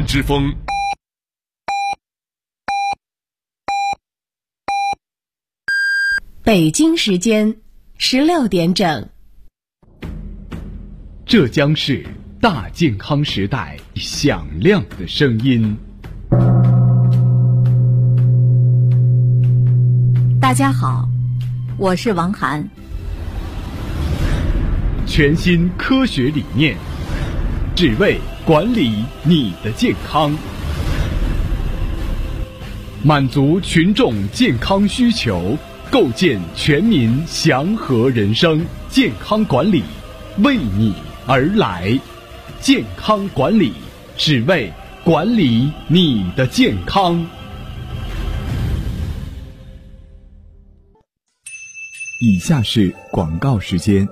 之风。 北京时间16点整。 这将是大健康时代响亮的声音。 大家好，我是王涵。 全新科学理念，只为管理你的健康，满足群众健康需求，构建全民祥和人生。健康管理为你而来，健康管理只为管理你的健康。以下是广告时间。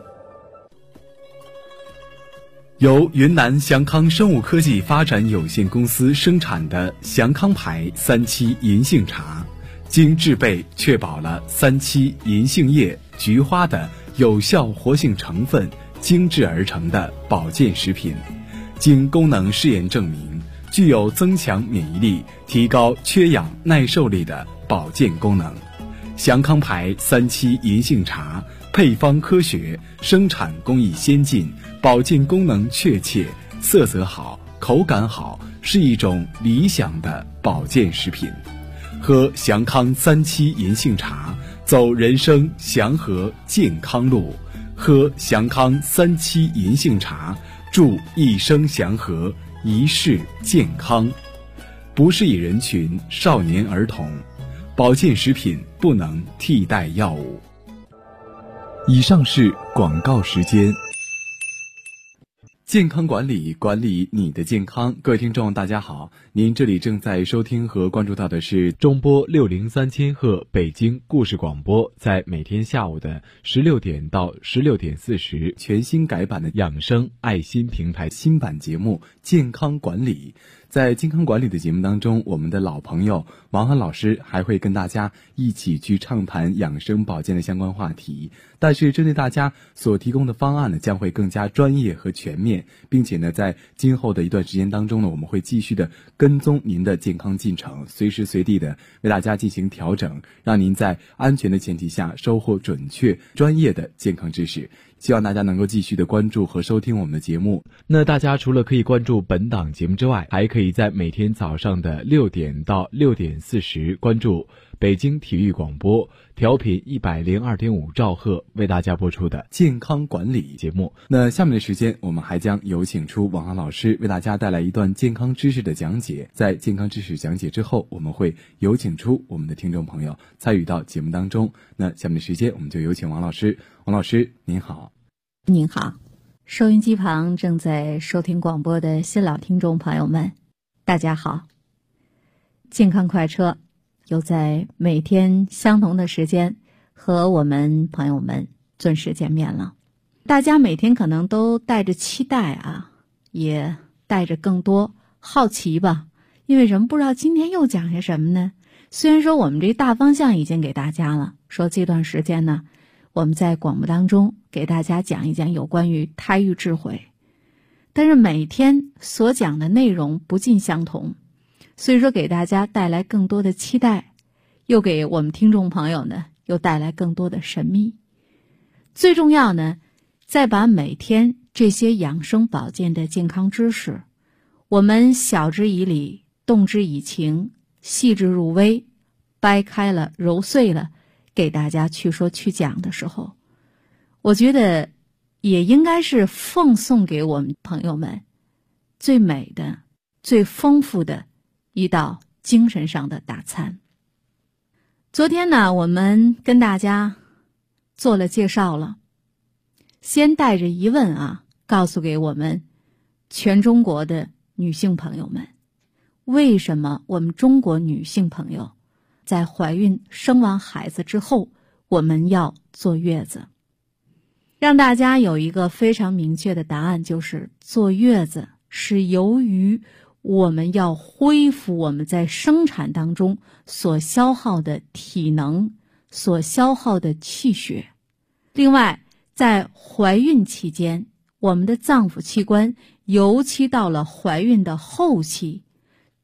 由云南祥康生物科技发展有限公司生产的祥康牌3七银杏茶，经制备确保了3七银杏叶、菊花的有效活性成分精制而成的保健食品，经功能试验证明，具有增强免疫力、提高缺氧耐受力的保健功能。祥康牌3七银杏茶配方科学，生产工艺先进，保健功能确切，色泽好，口感好，是一种理想的保健食品。喝祥康3七银杏茶，走人生祥和健康路。喝祥康3七银杏茶，祝一生祥和，一世健康。不适宜人群：少年儿童。保健食品不能替代药物。以上是广告时间。健康管理，管理你的健康。各位听众大家好，您这里正在收听和关注到的是中波603千赫北京故事广播，在每天下午的16点到16点40，全新改版的养生爱心平台新版节目健康管理。在健康管理的节目当中，我们的老朋友王涵老师还会跟大家一起去畅谈养生保健的相关话题，但是针对大家所提供的方案呢，将会更加专业和全面，并且呢，在今后的一段时间当中呢，我们会继续的跟踪您的健康进程，随时随地的为大家进行调整，让您在安全的前提下收获准确专业的健康知识。希望大家能够继续的关注和收听我们的节目。那大家除了可以关注本档节目之外，还可以在每天早上的6点到6点40关注北京体育广播调频102.5兆赫为大家播出的健康管理节目。那下面的时间，我们还将有请出王涵老师为大家带来一段健康知识的讲解。在健康知识讲解之后，我们会有请出我们的听众朋友参与到节目当中。那下面的时间，我们就有请王老师。王老师您好。 您好，收音机旁正在收听广播的新老听众朋友们，大家好。健康快车又在每天相同的时间和我们朋友们准时见面了。大家每天可能都带着期待啊，也带着更多好奇吧，因为什么？不知道今天又讲些什么呢？虽然说我们这大方向已经给大家了，说这段时间呢，我们在广播当中给大家讲一讲有关于胎育智慧，但是每天所讲的内容不尽相同，所以说给大家带来更多的期待，又给我们听众朋友呢又带来更多的神秘。最重要呢，再把每天这些养生保健的健康知识，我们晓之以理，动之以情，细致入微，掰开了揉碎了给大家去说去讲的时候，我觉得也应该是奉送给我们朋友们最美的、最丰富的一道精神上的大餐。昨天呢，我们跟大家做了介绍了，先带着疑问啊，告诉给我们全中国的女性朋友们，为什么我们中国女性朋友在怀孕生完孩子之后，我们要坐月子？让大家有一个非常明确的答案，就是坐月子是由于我们要恢复我们在生产当中所消耗的体能，所消耗的气血。另外，在怀孕期间，我们的脏腑器官，尤其到了怀孕的后期，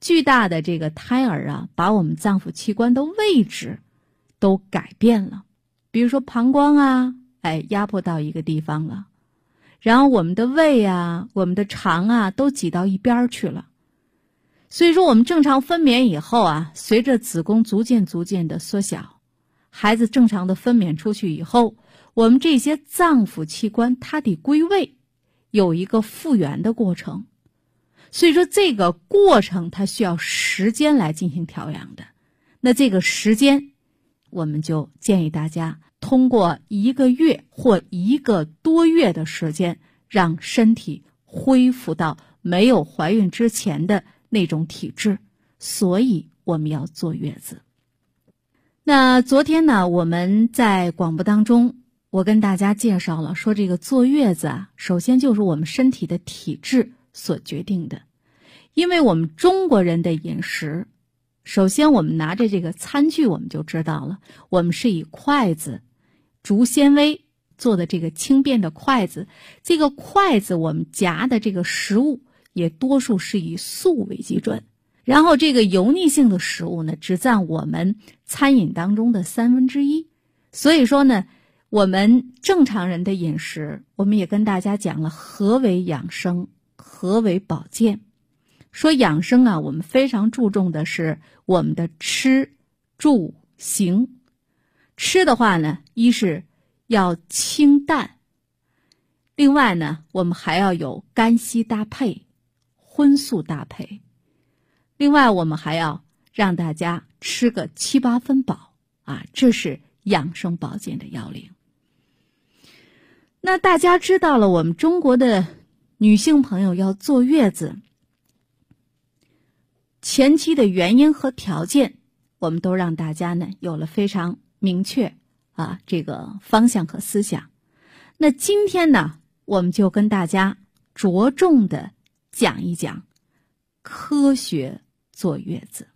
巨大的这个胎儿啊，把我们脏腑器官的位置都改变了。比如说膀胱啊，压迫到一个地方了，然后我们的胃啊，我们的肠啊，都挤到一边去了。所以说我们正常分娩以后啊，随着子宫逐渐的缩小，孩子正常的分娩出去以后，我们这些脏腑器官它得归位，有一个复原的过程。所以说这个过程它需要时间来进行调养的。那这个时间，我们就建议大家通过1个月或1个多月的时间，让身体恢复到没有怀孕之前的那种体质。所以我们要坐月子。那昨天呢，我们在广播当中，我跟大家介绍了，说这个坐月子啊，首先就是我们身体的体质所决定的。因为我们中国人的饮食，首先我们拿着这个餐具我们就知道了，我们是以筷子，竹纤维做的这个轻便的筷子，这个筷子我们夹的这个食物也多数是以素为基准，然后这个油腻性的食物呢，只占我们餐饮当中的1/3。所以说呢，我们正常人的饮食，我们也跟大家讲了何为养生，何为保健。说养生啊，我们非常注重的是我们的吃住行。吃的话呢，一是要清淡，另外呢，我们还要有干稀搭配，荤素搭配。另外我们还要让大家吃个7、8分饱啊，这是养生保健的要领。那大家知道了，我们中国的女性朋友要坐月子前期的原因和条件，我们都让大家呢有了非常明确这个方向和思想。那今天呢，我们就跟大家着重的讲一讲科学坐月子。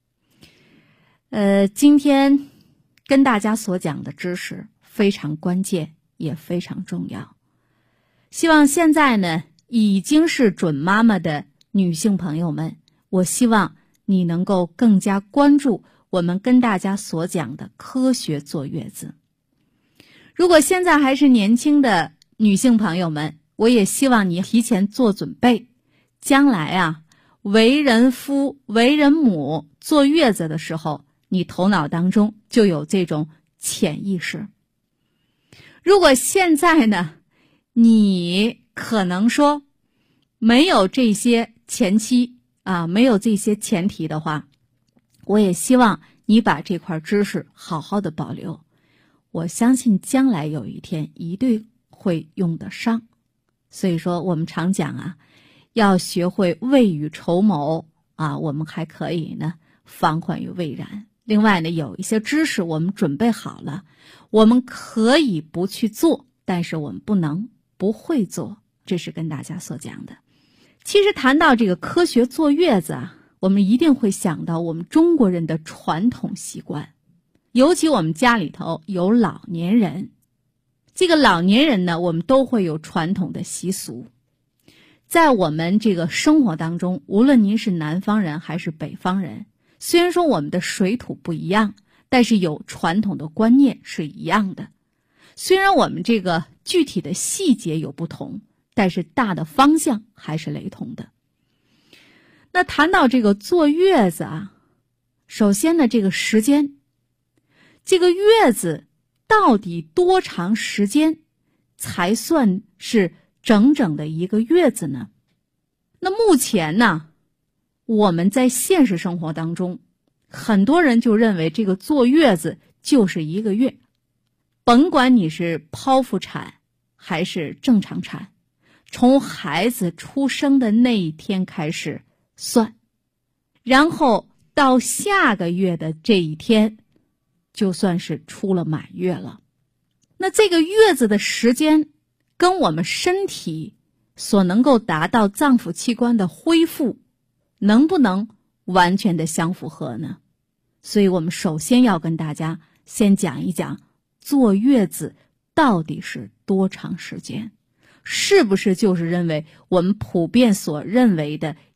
今天跟大家所讲的知识非常关键，也非常重要。希望现在呢已经是准妈妈的女性朋友们，我希望你能够更加关注我们跟大家所讲的科学坐月子。如果现在还是年轻的女性朋友们，我也希望你提前做准备，将来啊，为人夫为人母坐月子的时候，你头脑当中就有这种潜意识。如果现在呢，你可能说没有这些前期没有这些前提的话，我也希望你把这块知识好好的保留。我相信将来有一天一定会用得上。所以说我们常讲要学会未雨绸缪我们还可以呢防患于未然。另外呢，有一些知识我们准备好了，我们可以不去做，但是我们不能不会做，这是跟大家所讲的。其实谈到这个科学坐月子我们一定会想到我们中国人的传统习惯，尤其我们家里头有老年人，这个老年人呢，我们都会有传统的习俗。在我们这个生活当中，无论您是南方人还是北方人，虽然说我们的水土不一样，但是有传统的观念是一样的。虽然我们这个具体的细节有不同，但是大的方向还是雷同的。那谈到这个坐月子首先呢，这个时间，这个月子到底多长时间才算是整整的1个月子呢？那目前呢，我们在现实生活当中，很多人就认为这个坐月子就是1个月，甭管你是剖腹产还是正常产，从孩子出生的那一天开始算，然后到下个月的这一天就算是出了满月了。那这个月子的时间跟我们身体所能够达到脏腑器官的恢复能不能完全的相符合呢？所以我们首先要跟大家先讲一讲坐月子到底是多长时间，是不是就是认为我们普遍所认为的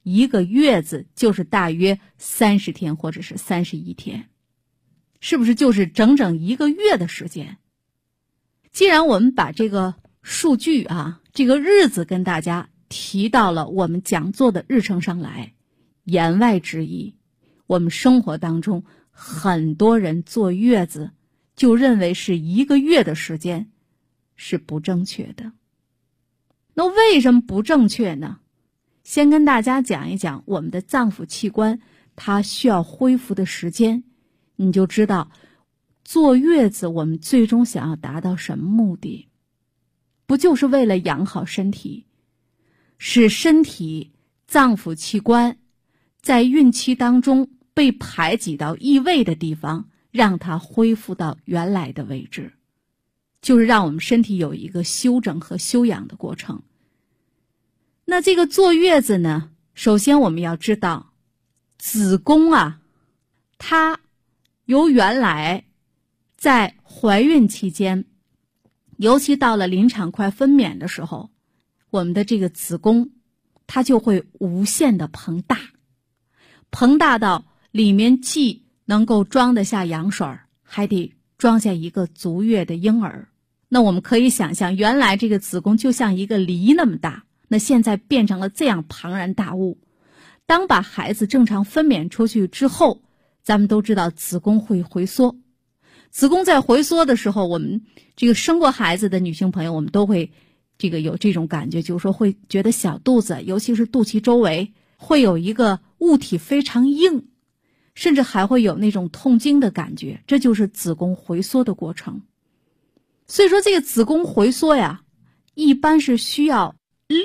一个月子就是大约30天或者是31天，是不是就是整整一个月的时间？既然我们把这个数据这个日子跟大家提到了我们讲座的日程上来，言外之意，我们生活当中很多人坐月子就认为是一个月的时间，是不正确的。那为什么不正确呢？先跟大家讲一讲我们的脏腑器官它需要恢复的时间，你就知道坐月子我们最终想要达到什么目的？不就是为了养好身体，使身体脏腑器官在孕期当中被排挤到异位的地方，让它恢复到原来的位置，就是让我们身体有一个休整和休养的过程。那这个坐月子呢，首先我们要知道子宫它由原来在怀孕期间，尤其到了临产快分娩的时候，我们的这个子宫它就会无限的膨大到里面既能够装得下羊水，还得装下一个足月的婴儿。那我们可以想象，原来这个子宫就像一个梨那么大，那现在变成了这样庞然大物。当把孩子正常分娩出去之后，咱们都知道子宫会回缩。子宫在回缩的时候，我们这个生过孩子的女性朋友，我们都会有这种感觉，就是说会觉得小肚子，尤其是肚脐周围会有一个物体非常硬，甚至还会有那种痛经的感觉，这就是子宫回缩的过程。所以说这个子宫回缩一般是需要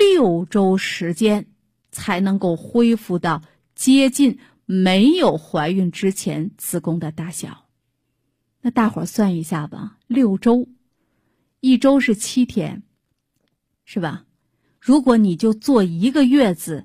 6周时间才能够恢复到接近没有怀孕之前子宫的大小。那大伙儿算一下吧，6周，1周是7天，是吧？如果你就坐一个月子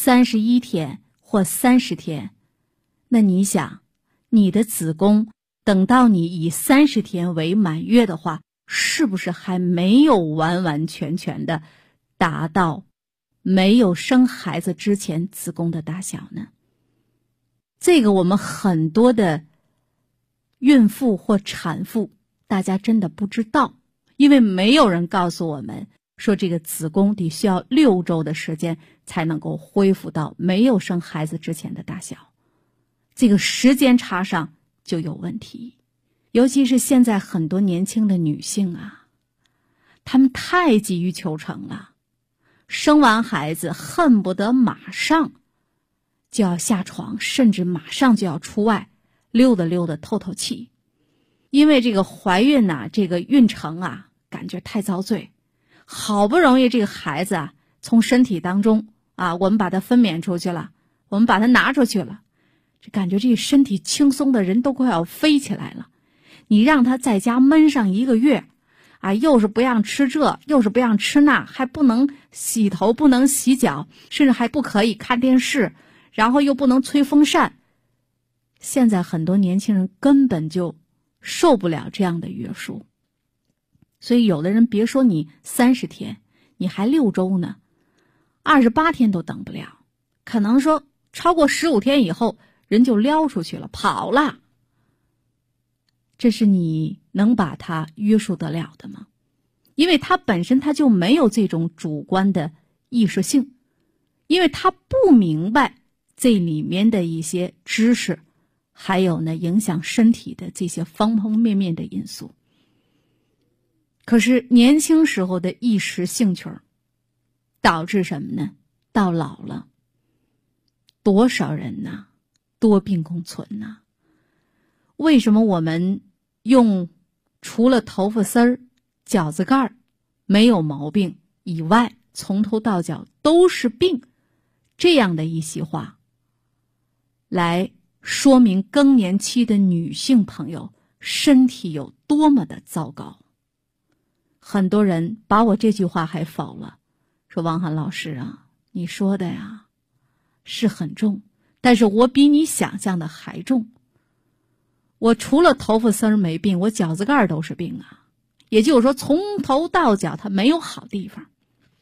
31天或30天，那你想你的子宫等到你以30天为满月的话，是不是还没有完完全全的达到没有生孩子之前子宫的大小呢？这个我们很多的孕妇或产妇大家真的不知道，因为没有人告诉我们说这个子宫得需要6周的时间才能够恢复到没有生孩子之前的大小，这个时间差上就有问题。尤其是现在很多年轻的女性她们太急于求成了，生完孩子恨不得马上就要下床，甚至马上就要出外溜达透透气。因为这个怀孕这个孕程感觉太遭罪，好不容易这个孩子从身体当中我们把它分娩出去了，我们把它拿出去了，这感觉这个身体轻松的人都快要飞起来了。你让他在家闷上1个月又是不让吃这，又是不让吃那，还不能洗头，不能洗脚，甚至还不可以看电视，然后又不能吹风扇。现在很多年轻人根本就受不了这样的约束，所以有的人别说你30天，你还6周呢，28天都等不了，可能说超过15天以后人就撩出去了，跑了。这是你能把它约束得了的吗？因为它本身它就没有这种主观的意识性，因为他不明白这里面的一些知识，还有影响身体的这些方方面面的因素。可是年轻时候的一时兴趣导致什么呢？到老了多少人多病共存为什么我们用除了头发丝儿、脚趾盖没有毛病以外，从头到脚都是病，这样的一席话来说明更年期的女性朋友身体有多么的糟糕？很多人把我这句话还否了，说王涵老师你说的是很重，但是我比你想象的还重。我除了头发丝儿没病，我脚趾盖都是病也就是说从头到脚它没有好地方。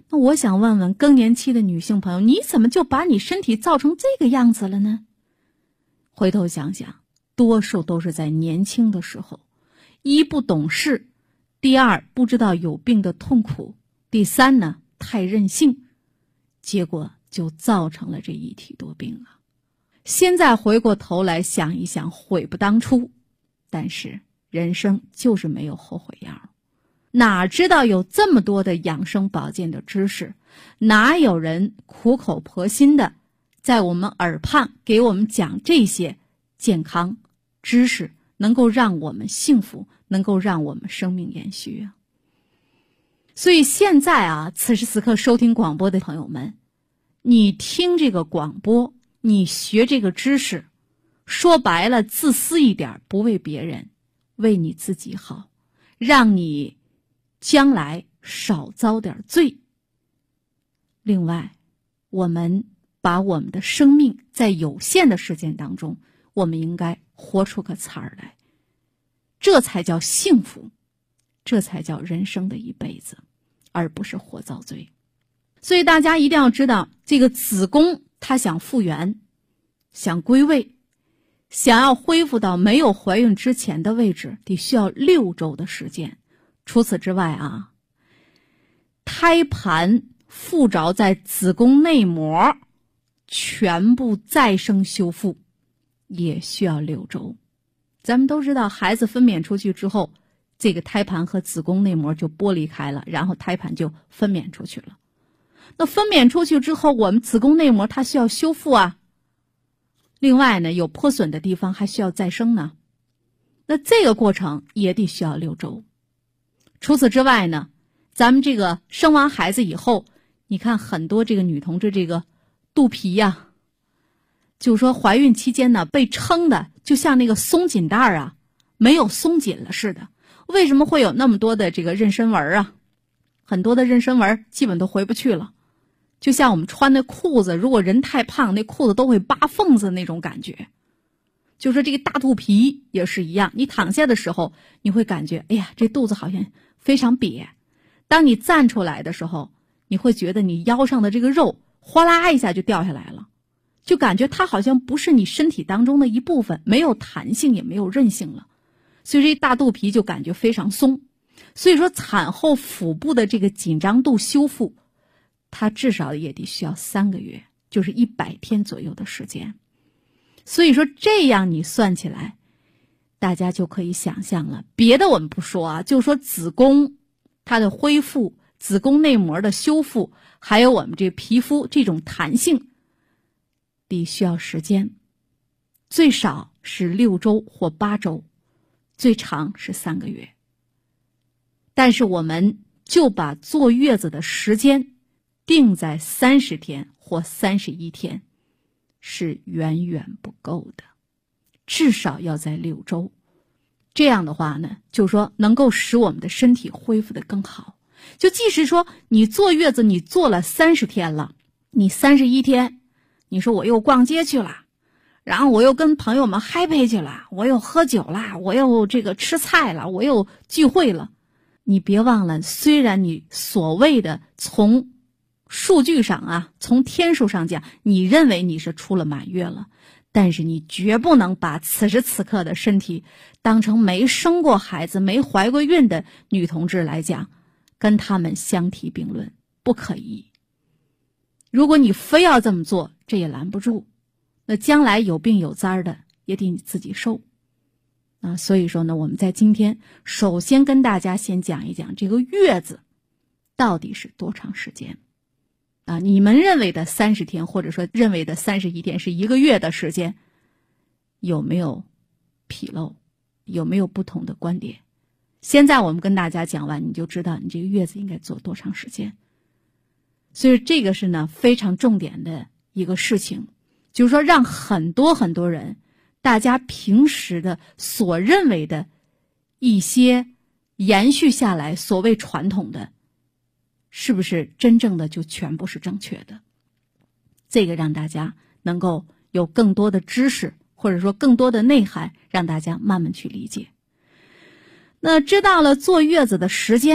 那我想问问更年期的女性朋友，你怎么就把你身体造成这个样子了呢？回头想想，多数都是在年轻的时候，一不懂事，第二不知道有病的痛苦，第三呢太任性，结果就造成了这一体多病啊。现在回过头来想一想，悔不当初，但是人生就是没有后悔药。哪知道有这么多的养生保健的知识，哪有人苦口婆心的在我们耳畔给我们讲这些健康知识，能够让我们幸福，能够让我们生命延续啊。所以现在啊，此时此刻收听广播的朋友们，你听这个广播，你学这个知识，说白了自私一点，不为别人，为你自己好，让你将来少遭点罪。另外，我们把我们的生命在有限的时间当中，我们应该活出个彩儿来，这才叫幸福，这才叫人生的一辈子，而不是活遭罪。所以大家一定要知道，这个子宫它想复原，想归位，想要恢复到没有怀孕之前的位置，得需要6周的时间。除此之外啊，胎盘附着在子宫内膜全部再生修复也需要6周。咱们都知道，孩子分娩出去之后，这个胎盘和子宫内膜就剥离开了，然后胎盘就分娩出去了。那分娩出去之后，我们子宫内膜它需要修复啊，另外呢，有破损的地方还需要再生呢，那这个过程也得需要6周。除此之外呢，咱们这个生完孩子以后，你看很多这个女同志这个肚皮呀，就说怀孕期间呢被撑的就像那个松紧带啊，没有松紧了似的。为什么会有那么多的这个妊娠纹啊？很多的妊娠纹基本都回不去了，就像我们穿的裤子，如果人太胖，那裤子都会扒缝子那种感觉。就说这个大肚皮也是一样，你躺下的时候，你会感觉，哎呀，这肚子好像非常瘪。当你站出来的时候，你会觉得你腰上的这个肉哗啦一下就掉下来了，就感觉它好像不是你身体当中的一部分，没有弹性也没有韧性了，所以这大肚皮就感觉非常松。所以说产后腹部的这个紧张度修复，它至少也得需要3个月，就是100天左右的时间。所以说这样你算起来，大家就可以想象了。别的我们不说啊，就说子宫它的恢复，子宫内膜的修复，还有我们这皮肤这种弹性，得需要时间，最少是6周或8周，最长是3个月。但是我们就把坐月子的时间定在30天或31天，是远远不够的，至少要在6周。这样的话呢，就是说能够使我们的身体恢复得更好。就即使说你坐月子你坐了30天了，你31天你说我又逛街去了，然后我又跟朋友们 happy 去了，我又喝酒了，我又这个吃菜了，我又聚会了，你别忘了，虽然你所谓的从数据上啊，从天数上讲，你认为你是出了满月了，但是你绝不能把此时此刻的身体当成没生过孩子、没怀过孕的女同志来讲，跟他们相提并论，不可以。如果你非要这么做，这也拦不住，那将来有病有灾的也得你自己受啊。所以说呢，我们在今天首先跟大家先讲一讲这个月子到底是多长时间啊？你们认为的30天，或者说认为的31天是1个月的时间，有没有纰漏？有没有不同的观点？现在我们跟大家讲完，你就知道你这个月子应该做多长时间。所以这个是呢非常重点的一个事情，就是说让很多很多人，大家平时的所认为的一些延续下来所谓传统的，是不是真正的就全部是正确的？这个让大家能够有更多的知识，或者说更多的内涵，让大家慢慢去理解。那知道了坐月子的时间，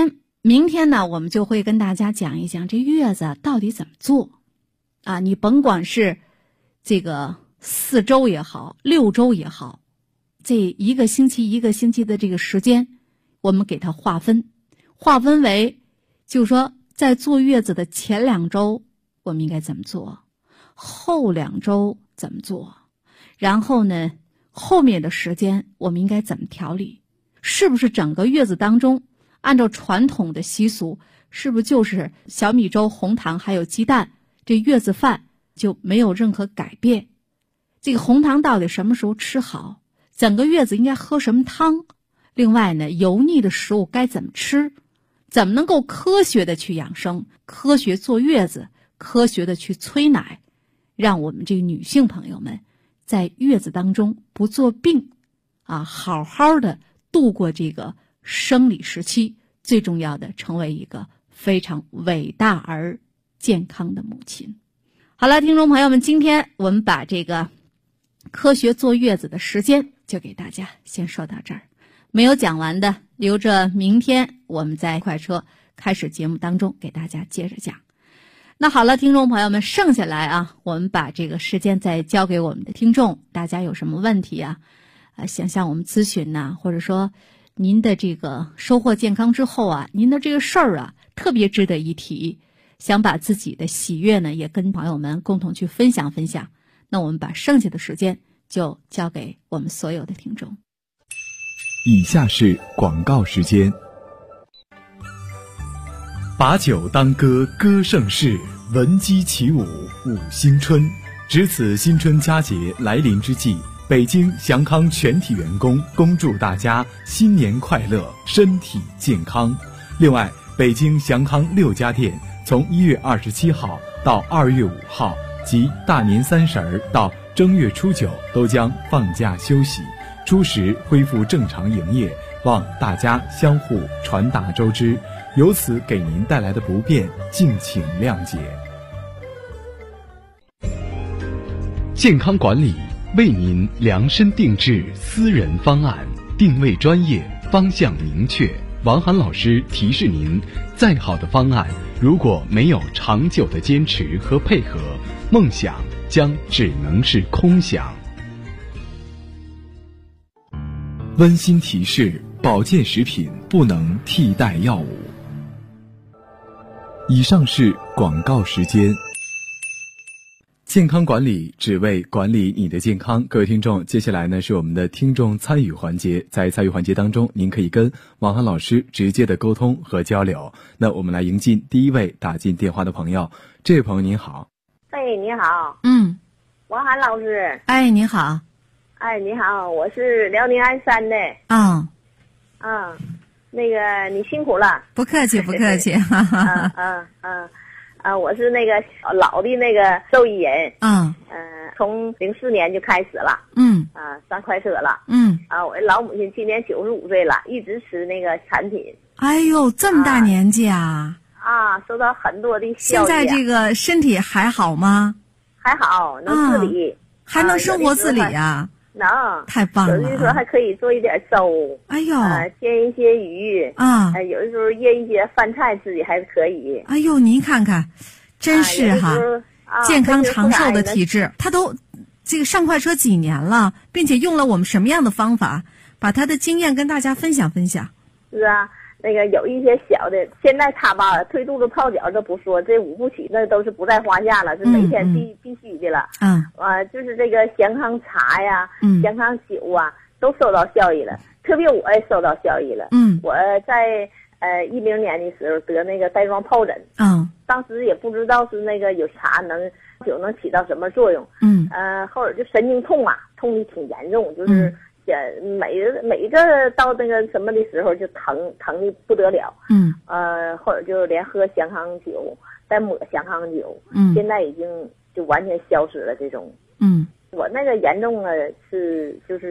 明天呢，我们就会跟大家讲一讲这月子到底怎么做啊。你甭管是这个4周也好，6周也好，这一个星期的这个时间，我们给它划分为，就是说在坐月子的前2周我们应该怎么做，后2周怎么做，然后呢后面的时间我们应该怎么调理，是不是整个月子当中按照传统的习俗，是不是就是小米粥、红糖还有鸡蛋，这月子饭就没有任何改变？这个红糖到底什么时候吃好？整个月子应该喝什么汤？另外呢，油腻的食物该怎么吃？怎么能够科学的去养生，科学坐月子，科学的去催奶，让我们这个女性朋友们在月子当中不做病啊，好好的度过这个生理时期，最重要的成为一个非常伟大而健康的母亲。好了，听众朋友们，今天我们把这个科学坐月子的时间就给大家先说到这儿，没有讲完的留着明天我们在快车开始节目当中给大家接着讲。那好了，听众朋友们，剩下来啊，我们把这个时间再交给我们的听众，大家有什么问题啊，想向我们咨询呐，或者说您的这个收获健康之后啊，您的这个事儿啊特别值得一提，想把自己的喜悦呢也跟朋友们共同去分享，那我们把剩下的时间就交给我们所有的听众。 以下是广告时间。把酒当歌，歌盛世，闻鸡起舞，舞新春。值此新春佳节来临之际，北京祥康全体员工恭祝大家新年快乐，身体健康。另外，北京祥康6家店从1月27号到2月5号及大年30到正月初9都将放假休息，初10恢复正常营业，望大家相互传达周知，由此给您带来的不便，敬请谅解。健康管理为您量身定制私人方案，定位专业，方向明确。王涵老师提示您，再好的方案，如果没有长久的坚持和配合，梦想将只能是空想。温馨提示：保健食品不能替代药物。以上是广告时间。健康管理只为管理你的健康。各位听众，接下来呢是我们的听众参与环节。在参与环节当中，您可以跟王涵老师直接的沟通和交流。那我们来迎进第一位打进电话的朋友。这位朋友您好。 哎，你好。王涵老师。 哎，你好。 哎，你好，我是辽宁鞍山的。那个你辛苦了。 不客气，不客气。 我是那个老的那个受益人。从04年就开始了。上快车了。我老母亲今年95岁了，一直吃那个产品。 哎呦，这么大年纪啊！ 受到很多的效益。 现在这个身体还好吗？ 还好，能自理。 还能生活自理啊？ 能， 太棒了。 有的时候还可以做一点粥， 哎呦， 煎一些鱼有的时候腌一些饭菜，自己还可以。 哎呦，您看看，真是哈，健康长寿的体质。他都这个上快车几年了，并且用了我们什么样的方法，把他的经验跟大家分享分享。 是啊，那个有一些小的，现在他吧推肚子泡脚都不说，这5步起那都是不在话下了，是每天必须的了。就是这个健康茶呀，健康酒啊，都收到效益了。特别我也收到效益了。我在10年的时候得那个带状疱疹。当时也不知道是那个有茶酒能起到什么作用。后来就神经痛啊，痛的挺严重，就是每个到那个什么的时候就疼的不得了。后来就连喝香康酒，再抹香康酒。现在已经就完全消失了这种。我那个严重了就是吃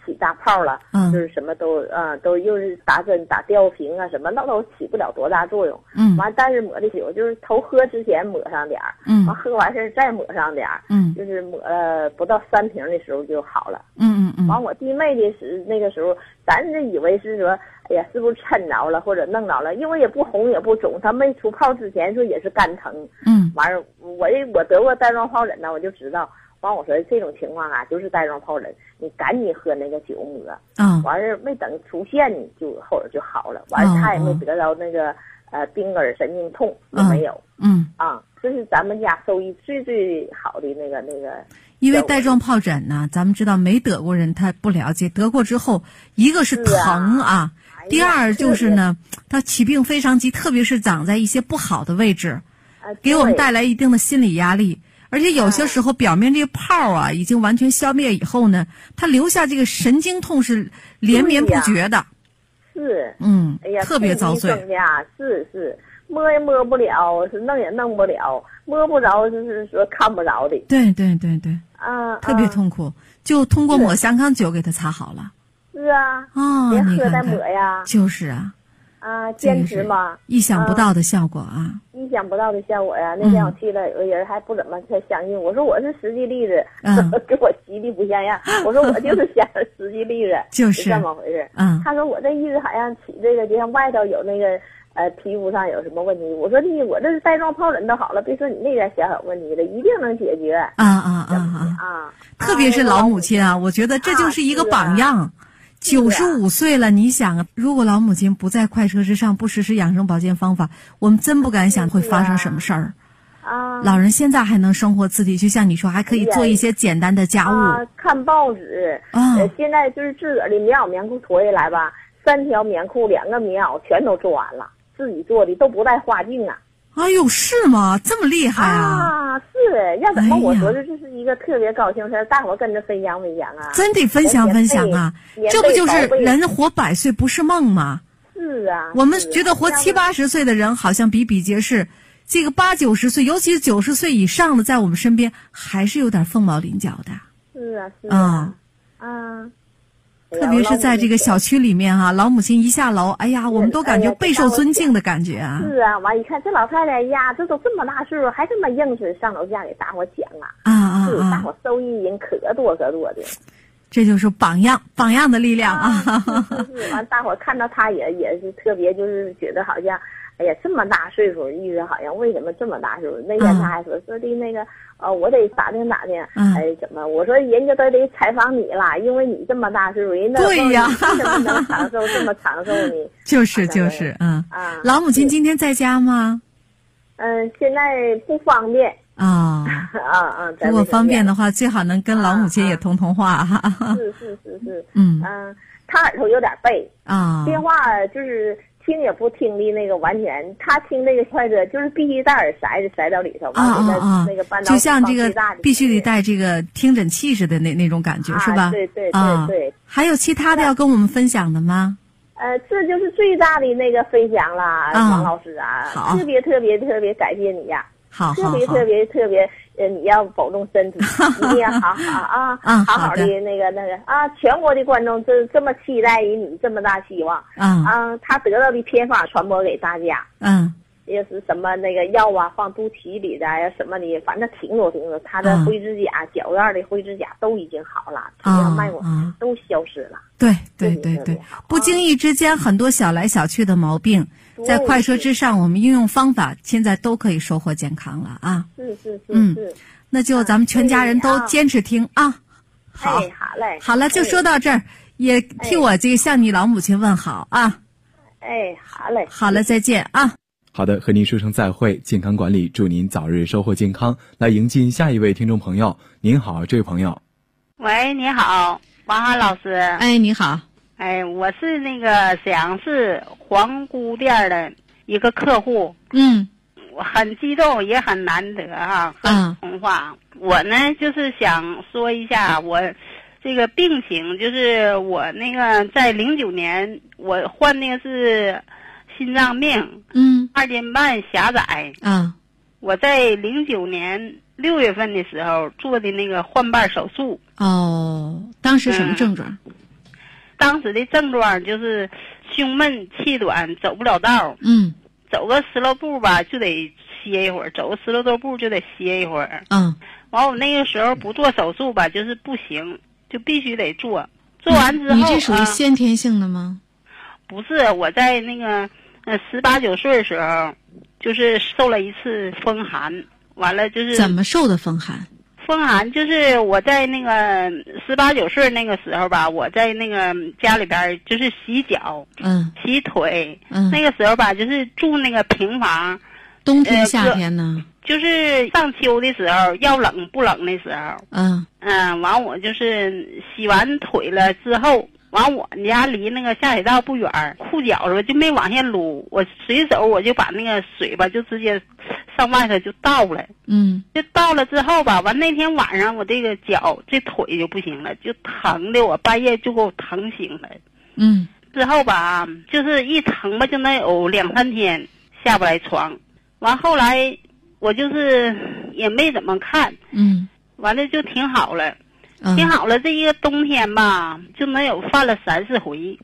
起大泡了，就是什么都又是打针打吊瓶啊什么，那都起不了多大作用。完，但是抹的酒就是头喝之前抹上点儿，完喝完事再抹上点儿，就是抹了不到3瓶的时候就好了。完我弟妹的那个时候，咱是以为是说，哎呀，是不是抻着了或者弄着了？因为也不红也不肿，他没出泡之前说也是肝疼。完了，我得过带状疱疹呢，我就知道。完我说这种情况啊，就是带状疱疹，你赶紧喝那个酒抹。完事没等出现就后来就好了。完他也没得着那个冰耳神经痛也没有。这是咱们家收益最好的那个。 因为带状疱疹呢，咱们知道没得过人他不了解，得过之后，一个是疼啊，第二就是呢，它起病非常急，特别是长在一些不好的位置，给我们带来一定的心理压力。而且有些时候表面这个泡啊已经完全消灭以后呢，它留下这个神经痛是连绵不绝的。 是，哎呀， 特别遭罪。 是。摸也摸不了，是弄也弄不了，摸不着就是说看不着的。对， 特别痛苦，就通过抹香康酒给它擦好了。 是啊，连喝带抹呀。 就是啊。 坚持嘛， 意想不到的效果啊！ 意想不到的效果呀！那天我去了，有人还不怎么太相信，我说我是实际例子，给我急的不像样。我说我就是想实际例子， 就是这么回事。他说我这意思好像起这个，就像外头有那个皮肤上有什么问题。我说我这是带状疱疹都好了，别说你那点小问题了，一定能解决。 特别是老母亲啊，我觉得这就是一个榜样。95岁了，你想，如果老母亲不在快车之上，不实施养生保健方法，我们真不敢想会发生什么事儿。老人现在还能生活自理，就像你说，还可以做一些简单的家务。 看报纸。现在就是自个儿的棉袄棉裤脱下来吧，3条棉裤2个棉袄全都做完了，自己做的都不带花镜啊。 哎呦，是吗？这么厉害啊！ 是，要怎么我觉得这是一个特别高兴事儿，大伙跟着分享啊！ 真得分享啊！这不就是人活100岁不是梦吗？ 是啊。 我们觉得活70、80岁的人好像比比皆是，这个80、90岁，尤其是90岁以上的，在我们身边还是有点凤毛麟角的。 是啊。 特别是在这个小区里面哈，老母亲一下楼，哎呀，我们都感觉备受尊敬的感觉啊。 是啊，完一看这老太太呀，这都这么大岁数，还这么硬实，上楼下给大伙讲啊。大伙受益人可多的。 这就是榜样的力量啊。 是，完大伙看到她也是特别，就是觉得好像，哎呀，这么大岁数，一直好像为什么这么大岁数？那天他还说的那个。我得打听。怎么？我说人家都得采访你了，因为你这么大岁数，人家对呀， 怎么能长寿这么长寿呢？ 就是，老母亲今天在家吗？ 现在不方便。 如果方便的话，最好能跟老母亲也通话哈。 是。他耳朵有点背电话就是。听也不听的那个完全，他听那个快车就是必须戴耳塞到里头，那个搬到就像这个必须得带这个听诊器似的那种感觉，是吧？ 对。 还有其他的要跟我们分享的吗？ 这就是最大的那个分享了，王老师啊，特别感谢你呀。 好， 特别，你要保重身体，一定要好好的那个全国的观众这么期待于你这么大希望，他得到的偏方传播给大家，也是什么那个药啊，放肚脐里的呀什么的，反正挺多，他的灰指甲，脚院的灰指甲都已经好了，这样卖过都消失了。 对，不经意之间很多小来小去的毛病。在快车之上，我们应用方法，现在都可以收获健康了啊！ 是， 那就咱们全家人都坚持听啊！ 好嘞， 好了，就说到这儿，也替我这个向你老母亲问好啊！好嘞，再见啊！ 好的，和您说声再会，健康管理，祝您早日收获健康。来迎进下一位听众朋友，您好，这位朋友。 喂，你好，王涵老师。 哎，你好。 我是那个沈阳市皇姑店的一个客户。我很激动，也很难得和通话。我呢，就是想说一下我这个病情，就是我那个在09年，我患那个是心脏病，2斤半狭窄。我在09年6月份的时候做的那个换瓣手术。 当时什么症状？ 当时的症状就是胸闷气短，走不了道。走个10来步吧就得歇一会儿，走个10来多步就得歇一会儿。完我那个时候不做手术吧，就是不行，就必须得做。做完之后， 你这属于先天性的吗？ 不是，我在那个18、19岁的时候，就是受了一次风寒，完了就是怎么受的风寒？ 风寒就是我在那个18、19岁那个时候吧，我在那个家里边就是洗脚，洗腿，那个时候吧就是住那个平房， 冬天夏天呢？ 就是上秋的时候，要冷不冷的时候，完我就是洗完腿了之后，完我们家离那个下水道不远，裤脚子就没往下撸，我随手我就把那个水吧就直接上外头就倒了，就倒了之后吧，完那天晚上我这个脚这腿就不行了，就疼的我半夜就给我疼醒了，之后吧就是一疼吧就能有2、3天下不来床，完后来我就是也没怎么看，完了就挺好了，挺好了。这一个冬天吧，就能有犯了3、4回，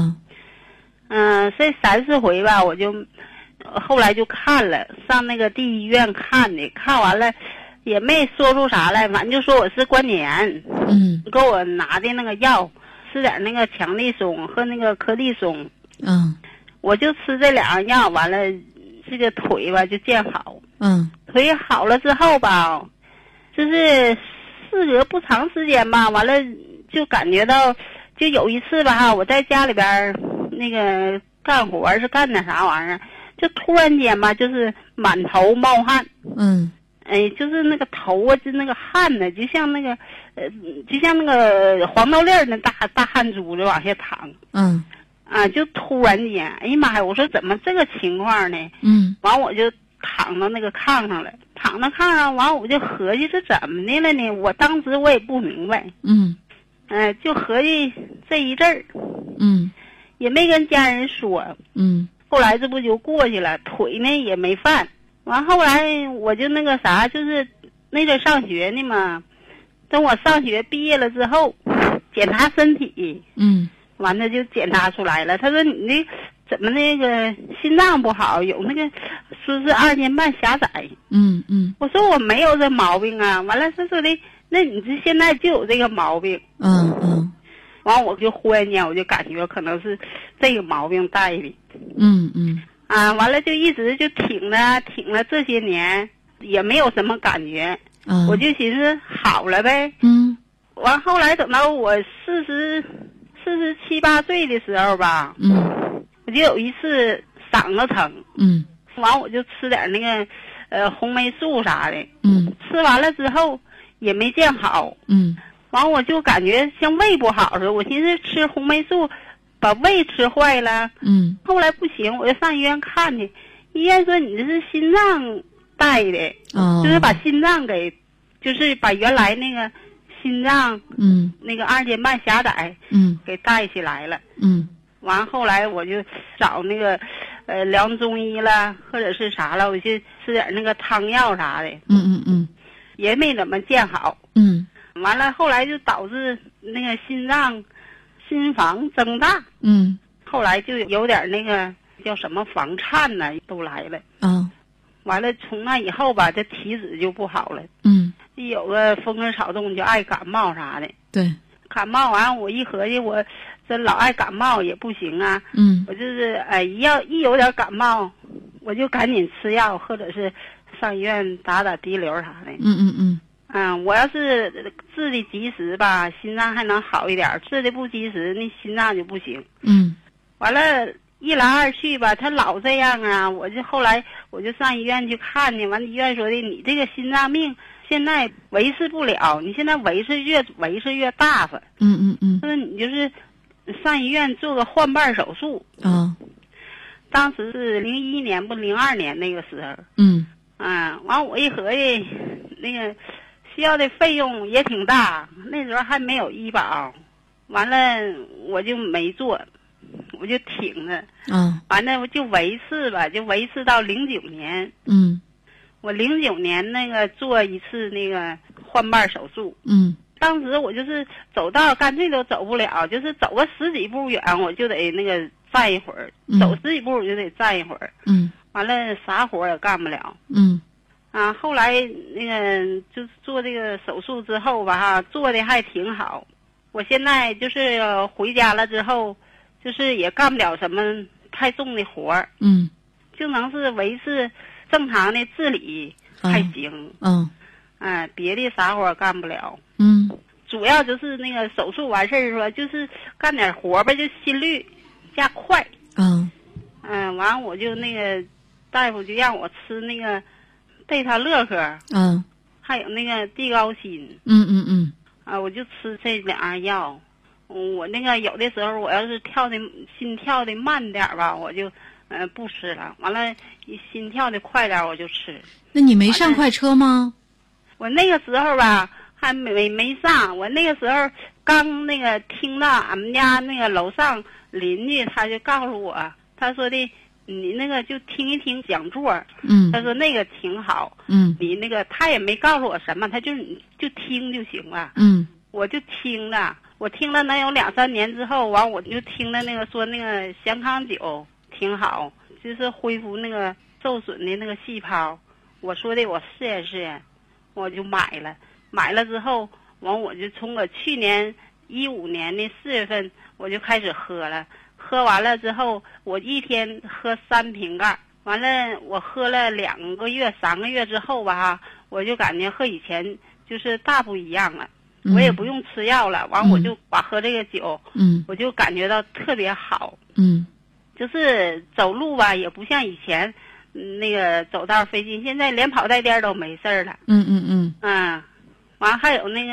这3、4回吧，我就后来就看了，上那个地医院看的，看完了也没说出啥来，反正就说我是关节炎，给我拿的那个药，吃点那个强力松和那个颗粒松，我就吃这2样药，完了这个腿吧就见好。腿好了之后吧，就是事隔不长时间吧，完了就感觉到，就有一次吧，我在家里边那个干活是干点啥玩意儿，就突然间吧，就是满头冒汗，就是那个头啊，就那个汗呢，就像那个就像那个黄豆粒儿那大汗珠子往下淌，就突然间，哎呀妈呀，我说怎么这个情况呢？完我就躺到那个炕上了，躺到炕上，完我就合计这怎么的了呢？我当时我也不明白，就合计这一阵儿，也没跟家人说，后来这不就过去了，腿呢也没犯，完后来我就那个啥，就是那阵上学呢嘛，等我上学毕业了之后，检查身体，完了就检查出来了，他说你那怎么那个心脏不好，有那个说是2间半狭窄。我说我没有这毛病啊。完了他说的，那你这现在就有这个毛病。完我就忽然间我就感觉可能是这个毛病带的。完了就一直就挺了这些年也没有什么感觉。我就寻思好了呗。完后来等到我47、8岁的时候吧。我就有一次嗓子疼，完我就吃点那个红霉素啥的，吃完了之后也没见好，完我就感觉像胃不好似的，我寻思吃红霉素把胃吃坏了，后来不行，我就上医院看去，医院说你这是心脏带的，就是把心脏给，就是把原来那个心脏，那个2间半狭窄，给带起来了，完后来我就找那个量中医了，或者是啥了，我就吃点那个汤药啥的，也没怎么见好，完了后来就导致那个心房增大，后来就有点那个叫什么房颤呢，都来了，完了从那以后吧，这体质就不好了，一有个风吹草动就爱感冒啥的， 对， 感冒完我一合计我这老爱感冒也不行啊，我就是一有点感冒，我就赶紧吃药，或者是上医院打滴流啥的。我要是治的及时吧，心脏还能好一点；治的不及时，那心脏就不行。完了，一来二去吧，他老这样啊，我就后来我就上医院去看去，完医院说的你这个心脏病现在维持不了，你现在维持越大发。他说你就是上医院做个换瓣手术。当时是01年不02年那个时候。完我一合计，那个需要的费用也挺大，那时候还没有医保，完了我就没做，我就挺着。完了我就维持吧，就维持到09年。我09年那个做一次那个换瓣手术。 当时我就是走道干脆都走不了，就是走个10几步远我就得那个站一会儿，走10几步我就得站一会儿。完了啥活也干不了。后来那个就是做这个手术之后吧，做的还挺好。我现在就是回家了之后，就是也干不了什么太重的活儿。就能是维持正常的自理还行。别的啥活干不了。主要就是那个手术完事儿说，就是干点活吧，就心率加快。完我就那个大夫就让我吃那个贝塔乐克，还有那个地高辛。我就吃这2样药。我那个有的时候我要是心跳的慢点吧，我就不吃了。完了心跳的快点我就吃。 那你没上快车吗？ 我那个时候吧还没上，我那个时候刚那个听到俺们家那个楼上邻居他就告诉我，他说的你那个就听一听讲座。他说那个挺好。你那个他也没告诉我什么，他就听就行了。我就听了，我听了能有2、3年之后，完我就听了那个说那个降康酒挺好，就是恢复那个受损的那个细胞。我说的我试一试，我就买了。买了之后，完我就从我去年15年的4月份我就开始喝了。喝完了之后，我一天喝3瓶盖。完了我喝了2个月3个月之后吧，我就感觉和以前就是大不一样了。我也不用吃药了，完我就把喝这个酒，我就感觉到特别好。就是走路吧也不像以前那个走道费劲，现在连跑带颠都没事儿了。完还有那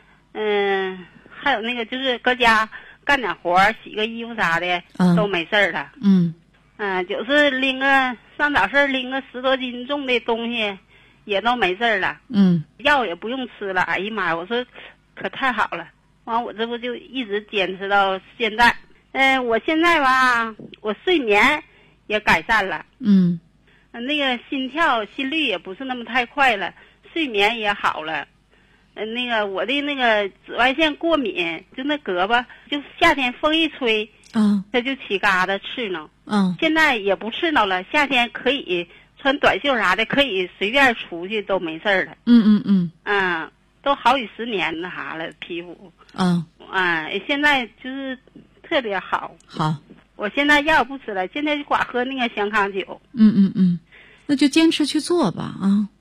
个就是搁家干点活洗个衣服啥的都没事儿了。就是上早市拎个10多斤重的东西也都没事儿了。药也不用吃了。哎呀妈呀，我说可太好了。完我这不就一直坚持到现在。我现在吧我睡眠也改善了。那个心跳心率也不是那么太快了，睡眠也好了。那个我的那个紫外线过敏，就那胳膊就夏天风一吹它就起疙瘩刺挠。现在也不刺挠了，夏天可以穿短袖啥的，可以随便出去都没事儿了。都好几10年那啥了皮肤。现在就是特别好。我现在药不吃了，现在就光喝那个降康酒。 那就坚持去做吧。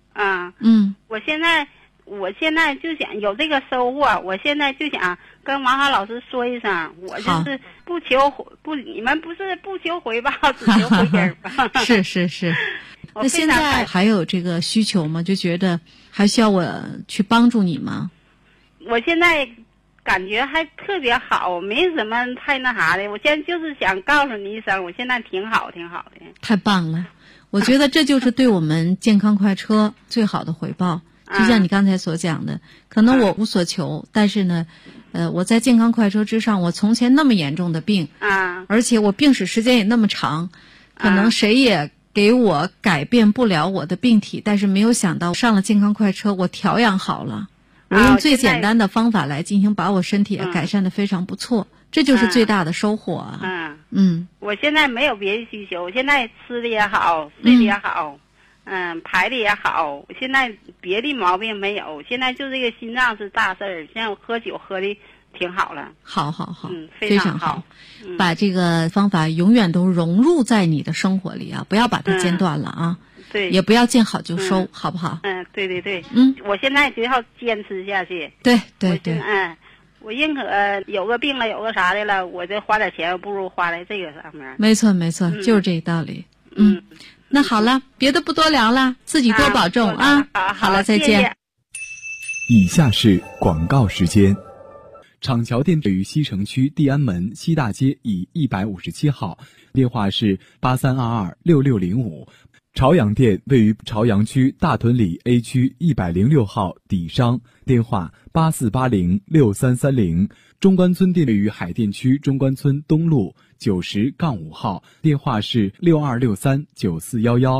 我现在就想有这个收获，我现在就想跟王浩老师说一声，我就是你们不是不求回报，只求回音吧。 是。那现在还有这个需求吗？就觉得还需要我去帮助你吗？ 我现在感觉还特别好，没什么太那啥的。我现在就是想告诉你一声，我现在挺好的。 太棒了，我觉得这就是对我们健康快车最好的回报。就像你刚才所讲的，可能我无所求，但是呢，我在健康快车之上，我从前那么严重的病，而且我病史时间也那么长，可能谁也给我改变不了我的病体，但是没有想到上了健康快车，我调养好了，我用最简单的方法来进行，把我身体也改善得非常不错，这就是最大的收获啊。 我现在没有别的需求，我现在吃的也好，睡的也好。排的也好，现在别的毛病没有，现在就这个心脏是大事儿，像我喝酒喝的挺好了。 好，非常好。把这个方法永远都融入在你的生活里啊，不要把它间断了啊。 对， 也不要见好就收，好不好？ 对。我现在就要坚持下去。 对。 我宁可有个病了，有个啥的了，我这花点钱不如花在这个上面。 没错，就是这个道理。那好了，别的不多聊了，自己多保重啊。好了，再见。 谢谢。 以下是广告时间。厂桥店位于西城区地安门西大街以157号，电话是83226605。朝阳店位于朝阳区大屯里 A 区106号底商，电话84806330。中关村店位于海淀区中关村东路90-5号，电话是62639411。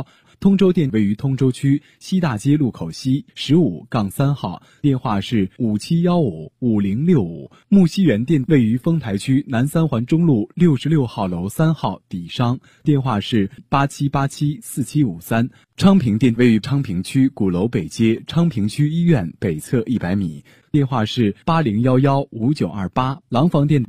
通州店位于通州区西大街路口西15-3号，电话是57155065。木樨园店位于丰台区南三环中路66号楼3号底商，电话是87874753。昌平店位于昌平区鼓楼北街昌平区医院北侧100米，电话是80115928。廊坊店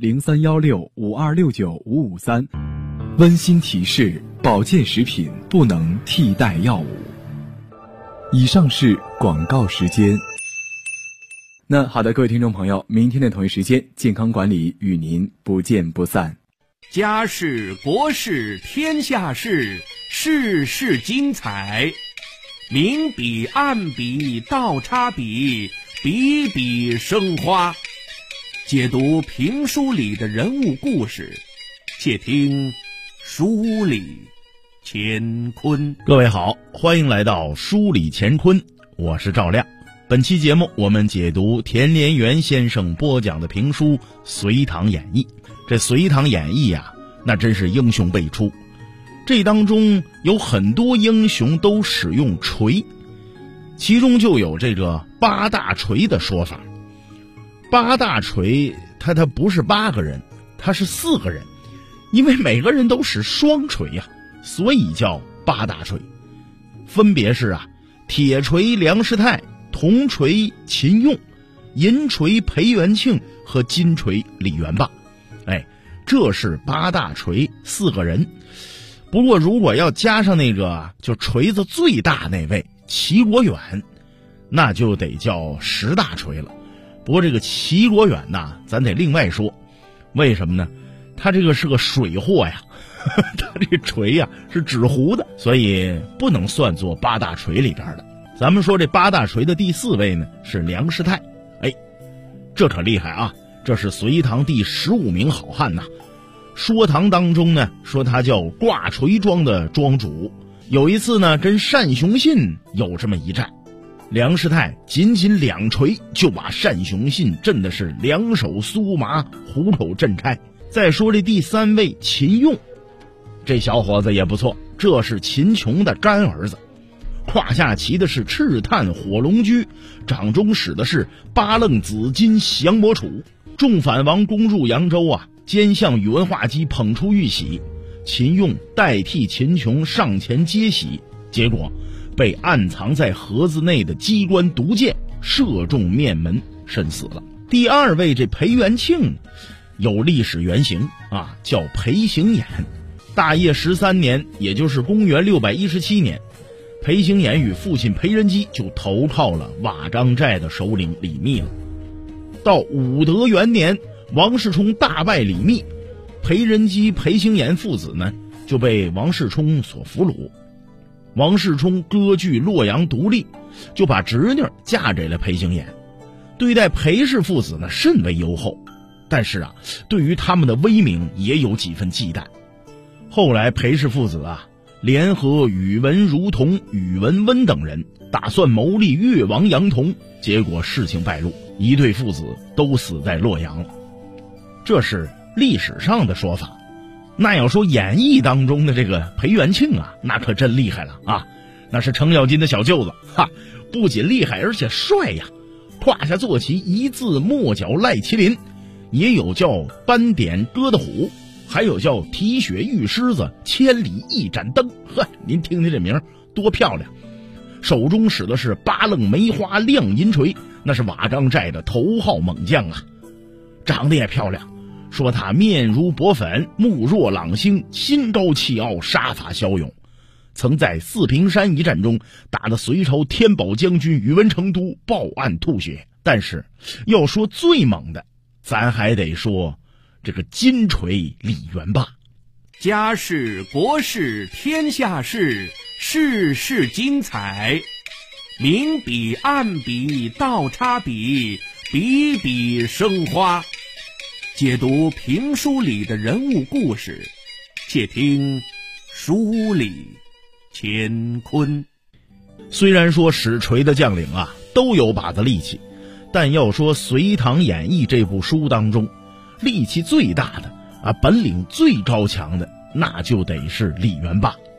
031652695553。温馨提示：保健食品不能替代药物。以上是广告时间。那好的，各位听众朋友，明天的同一时间，健康管理与您不见不散。 家事国事天下事，事事精彩。明笔暗笔倒插笔，笔笔生花。解读评书里的人物故事，且听书里乾坤。 各位好，欢迎来到书里乾坤，我是赵亮。本期节目我们解读田连元先生播讲的评书《隋唐演义》。这《隋唐演义》啊，那真是英雄辈出，这当中有很多英雄都使用锤，其中就有这个八大锤的说法。八大锤他不是8个人，他是4个人，因为每个人都使双锤呀，所以叫八大锤。分别是铁锤梁师太，铜锤秦用，银锤裴元庆和金锤李元霸。这是八大锤4个人。不过如果要加上那个就锤子最大那位齐国远，那就得叫10大锤了。不过这个齐国远呐，咱得另外说。为什么呢？他这个是个水货呀，他这锤呀是纸糊的，所以不能算作八大锤里边的。咱们说这八大锤的第4位呢是梁师太。这可厉害啊，这是隋唐第15名好汉呐。说唐当中呢，说他叫挂锤庄的庄主。有一次呢，跟单雄信有这么一战，梁师太仅2锤就把单雄信震的是两手酥麻，虎口震开。再说这第3位秦用，这小伙子也不错，这是秦琼的干儿子，胯下骑的是赤炭火龙驹，掌中使的是八楞紫金降魔杵。众反王攻入扬州奸向宇文化及捧出玉玺，秦用代替秦琼上前接玺，结果被暗藏在盒子内的机关毒箭射中面门，身死了。第2位这裴元庆有历史原型叫裴行衍。大业13年，也就是公元617年，裴行衍与父亲裴仁基就投靠了瓦岗寨的首领李密了。到武德元年，王世充大败李密，裴仁基、裴行衍父子呢就被王世充所俘虏。王世充割据洛阳独立，就把侄女嫁给了裴行衍，对待裴氏父子呢甚为优厚，但是对于他们的威名也有几分忌惮。后来裴氏父子联合宇文如同、宇文温等人，打算谋立越王杨同，结果事情败露，一对父子都死在洛阳了。这是历史上的说法。那要说演义当中的这个裴元庆那可真厉害了那是程咬金的小舅子不仅厉害而且帅呀，胯下坐骑一字末角赖麒麟，也有叫斑点鸽的虎，还有叫提血玉狮子，千里一盏灯。您听听这名多漂亮。手中使的是八楞梅花亮银锤，那是瓦岗寨的头号猛将长得也漂亮，说他面如薄粉，目若朗星，心高气傲，杀伐骁勇，曾在四平山一战中打得隋朝天宝将军宇文成都报案吐血。但是要说最猛的，咱还得说这个金锤李元霸。 家事国事天下事，事事精彩。明笔暗笔倒插笔，笔笔生花。解读评书里的人物故事，且听书里乾坤。 虽然说使锤的将领都有把子力气，但要说《隋唐演义》这部书当中，力气最大的本领最高强的，那就得是李元霸。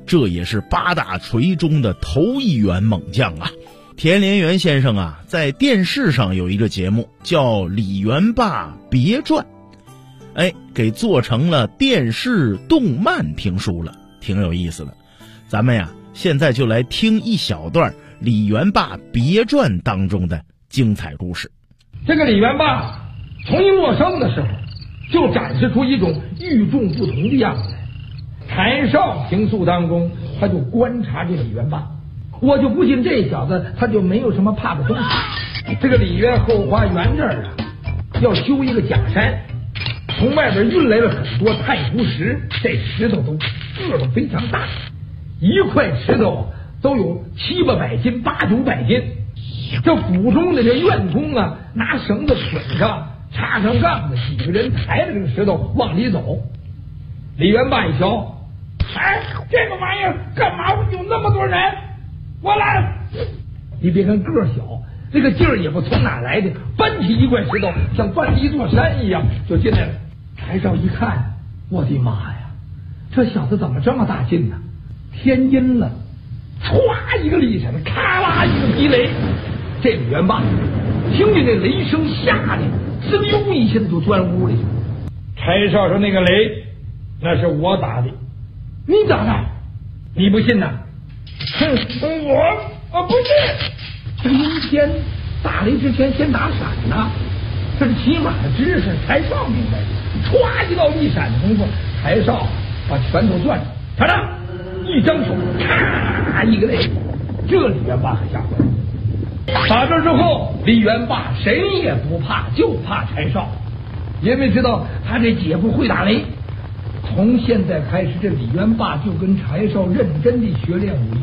这也是八大锤中的头一员猛将啊。田连元先生啊，在电视上有一个节目叫《李元霸别传》，给做成了电视动漫评书了，挺有意思的。咱们呀，现在就来听一小段《李元霸别传》当中的精彩故事。 这个李元霸从一落生的时候，就展示出一种与众不同的样子来。柴少评述当中，他就观察这李元霸，我就不信这小子他就没有什么怕的东西。这个李渊后花园这儿啊，要修一个假山，从外边运来了很多太湖石，这石头都个头非常大，一块石头都有700-800斤、800-900斤。这府中的这院工啊，拿绳子捆上，插上杠子，几个人抬着这个石头往里走。李元霸一瞧，这个玩意儿干嘛有那么多人？我来！你别看个小，这个劲儿也不从哪来的，搬起一块石头，像搬一座山一样就进来了。柴少一看，我的妈呀，这小子怎么这么大劲呢？天阴了，歘一个力闪，咔啦一个劈雷。这李元霸听见那雷声，吓得滋溜一下子就钻屋里去。柴少说：“那个雷，那是我打的，你打的？你不信呐？我不信。这阴天打雷之前先打闪呐，这是起码的知识。柴少明白，歘一道一闪的功夫，柴少把拳头攥住，他呢一张手，咔一个雷，这李元霸可吓坏了。打这之后，李元霸谁也不怕，就怕柴少，因为知道他这姐夫会打雷。从现在开始，这李元霸就跟柴少认真地学练武艺。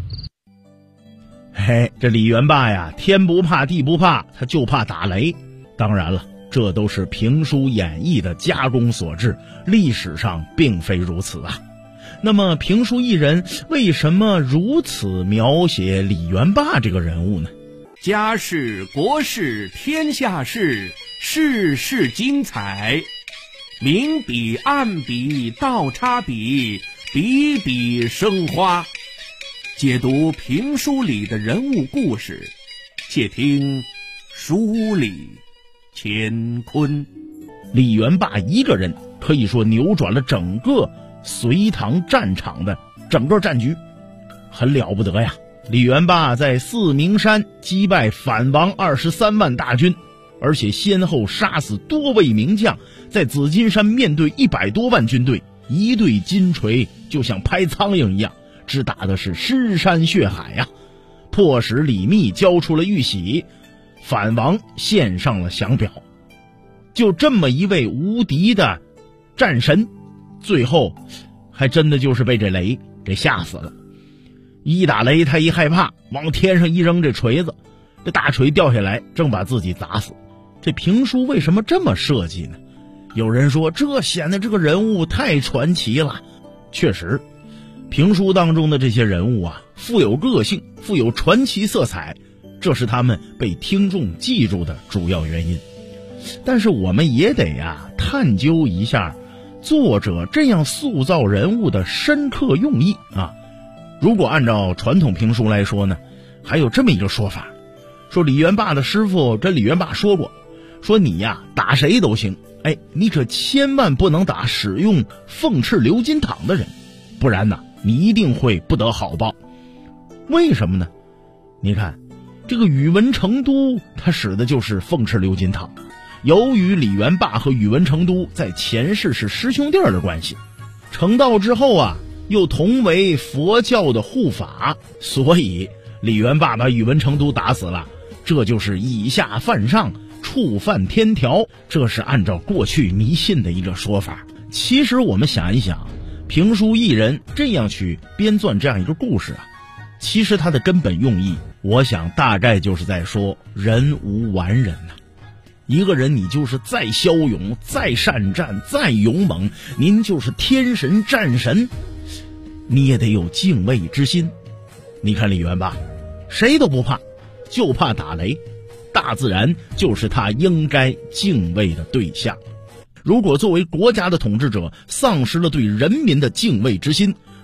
这李元霸呀，天不怕地不怕，他就怕打雷。当然了，这都是评书演绎的加工所致，历史上并非如此啊。那么评书艺人为什么如此描写李元霸这个人物呢？ 家事国事天下事，事事精彩，明笔暗笔倒插笔，笔笔生花。解读评书里的人物故事，且听书里乾坤。 李元霸一个人可以说扭转了整个隋唐战场的整个战局，很了不得呀。李元霸在四明山击败反王23万大军，而且先后杀死多位名将，在紫金山面对100多万军队，一对金锤就像拍苍蝇一样，只打的是尸山血海呀，迫使李密交出了玉玺，反王献上了降表。就这么一位无敌的战神，最后还真的就是被这雷给吓死了。一打雷他一害怕，往天上一扔这锤子，这大锤掉下来正把自己砸死。这评书为什么这么设计呢？有人说这显得这个人物太传奇了。确实，评书当中的这些人物啊，富有个性，富有传奇色彩，这是他们被听众记住的主要原因。但是我们也得探究一下作者这样塑造人物的深刻用意啊。如果按照传统评书来说呢，还有这么一个说法，说李元霸的师傅跟李元霸说过，说你打谁都行，你可千万不能打使用凤翅鎏金镗的人，不然呢你一定会不得好报。为什么呢？你看这个宇文成都他使的就是凤翅鎏金镗，由于李元霸和宇文成都在前世是师兄弟的关系，成道之后又同为佛教的护法，所以李元霸把宇文成都打死了，这就是以下犯上，触犯天条，这是按照过去迷信的一个说法。其实我们想一想，评书艺人这样去编撰这样一个故事其实它的根本用意，我想大概就是在说人无完人一个人你就是再骁勇，再善战，再勇猛，您就是天神战神，你也得有敬畏之心。你看李元霸谁都不怕，就怕打雷，大自然就是他应该敬畏的对象。如果作为国家的统治者丧失了对人民的敬畏之心，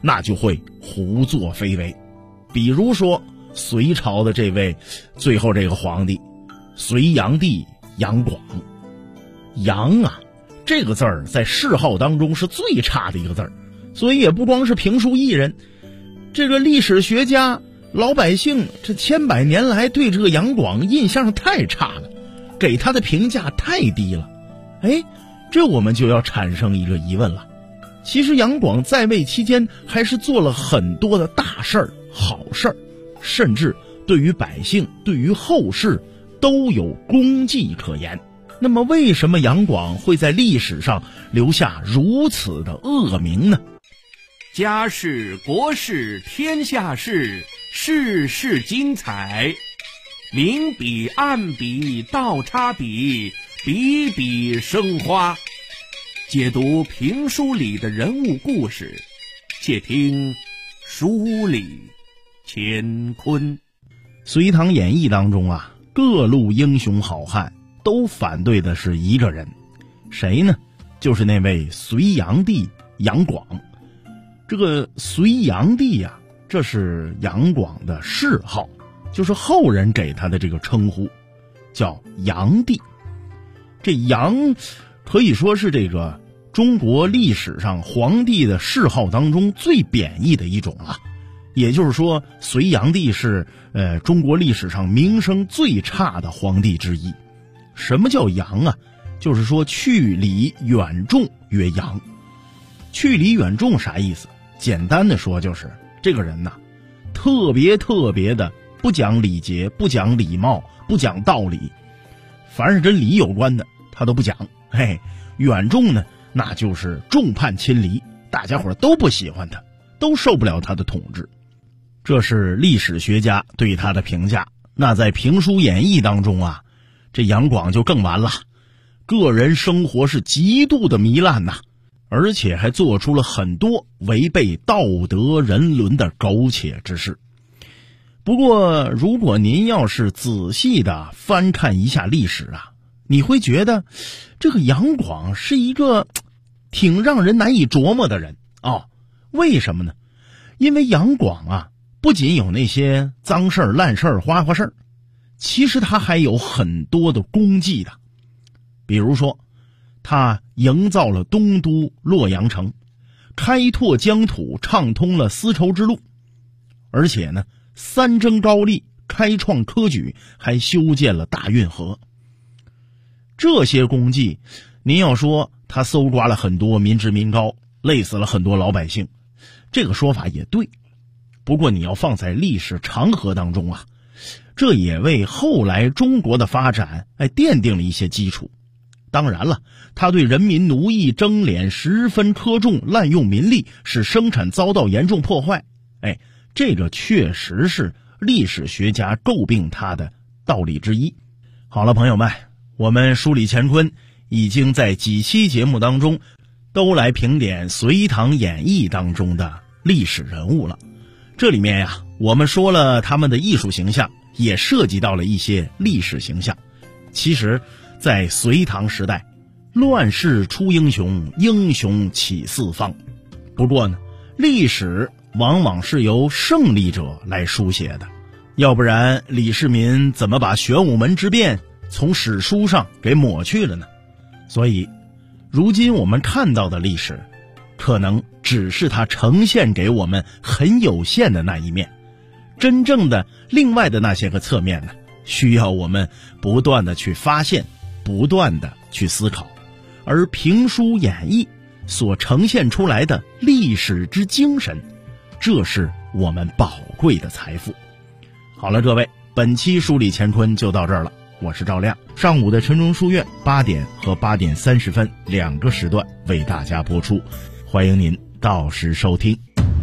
那就会胡作非为。比如说隋朝的这位最后这个皇帝隋炀帝杨广。杨啊这个字儿在谥号当中是最差的一个字儿，所以也不光是评书艺人，这个历史学家老百姓这千百年来对这个杨广印象太差了，给他的评价太低了。这我们就要产生一个疑问了，其实杨广在位期间还是做了很多的大事儿好事儿，甚至对于百姓对于后世都有功绩可言。那么为什么杨广会在历史上留下如此的恶名呢？ 家事国事天下事，事事精彩，明笔暗笔倒插笔，笔笔生花。解读评书里的人物故事，且听书里乾坤。 隋唐演义当中啊，各路英雄好汉都反对的是一个人，谁呢？就是那位隋炀帝杨广。这个隋炀帝啊，这是杨广的谥号，就是后人给他的这个称呼，叫炀帝。这炀可以说是这个中国历史上皇帝的谥号当中最贬义的一种了。也就是说，隋炀帝是中国历史上名声最差的皇帝之一。什么叫炀啊？就是说去礼远重曰炀。去礼远重啥意思？简单的说就是这个人呐，特别的不讲礼节，不讲礼貌，不讲道理，凡是跟礼有关的他都不讲。远重呢，那就是众叛亲离，大家伙都不喜欢他，都受不了他的统治。这是历史学家对他的评价。那在评书演义当中啊，这杨广就更完了，个人生活是极度的糜烂呐，而且还做出了很多违背道德人伦的苟且之事。不过如果您要是仔细的翻看一下历史啊，你会觉得这个杨广是一个挺让人难以琢磨的人为什么呢？因为杨广啊，不仅有那些脏事儿烂事儿花花事儿，其实他还有很多的功绩的。比如说他营造了东都洛阳城，开拓疆土，畅通了丝绸之路，而且呢三征高丽，开创科举，还修建了大运河。这些功绩您要说他搜刮了很多民脂民膏，累死了很多老百姓，这个说法也对。不过你要放在历史长河当中啊，这也为后来中国的发展奠定了一些基础。当然了，他对人民奴役征敛十分苛重，滥用民力，使生产遭到严重破坏。这个确实是历史学家诟病他的道理之一。好了，朋友们，我们书里乾坤已经在几期节目当中都来评点隋唐演义当中的历史人物了。这里面呀，我们说了他们的艺术形象，也涉及到了一些历史形象。其实在隋唐时代，乱世出英雄，英雄起四方。不过呢，历史往往是由胜利者来书写的，要不然李世民怎么把玄武门之变从史书上给抹去了呢？所以如今我们看到的历史可能只是它呈现给我们很有限的那一面，真正的另外的那些个侧面呢，需要我们不断的去发现，不断的去思考。而评书演义所呈现出来的历史之精神，这是我们宝贵的财富。好了，各位，本期书里乾坤就到这儿了。我是赵亮，上午的晨钟书院8点和8点30分2个时段为大家播出，欢迎您到时收听。